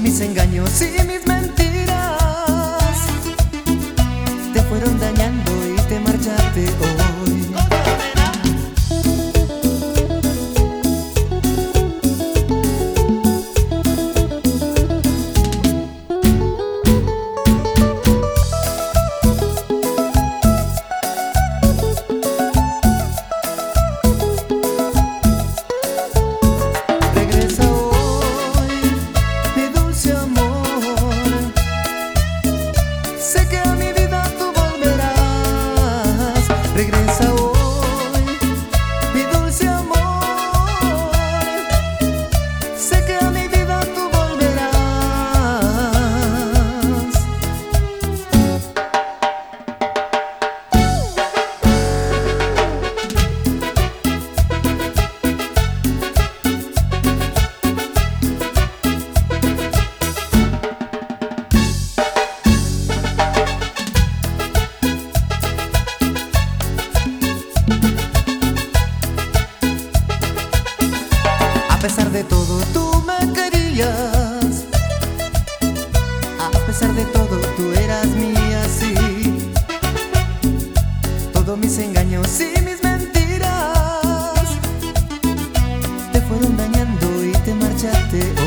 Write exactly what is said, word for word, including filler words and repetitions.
mis engaños y mis mentiras te fueron dañando y te marchaste hoy. Regresa hoy, mi dulce amor. Sé que a mi vida tú volverás. A pesar de todo tú me querías, a pesar de todo tú eras mía, sí. Todos mis engaños y mis mentiras te fueron dañando y te marchaste.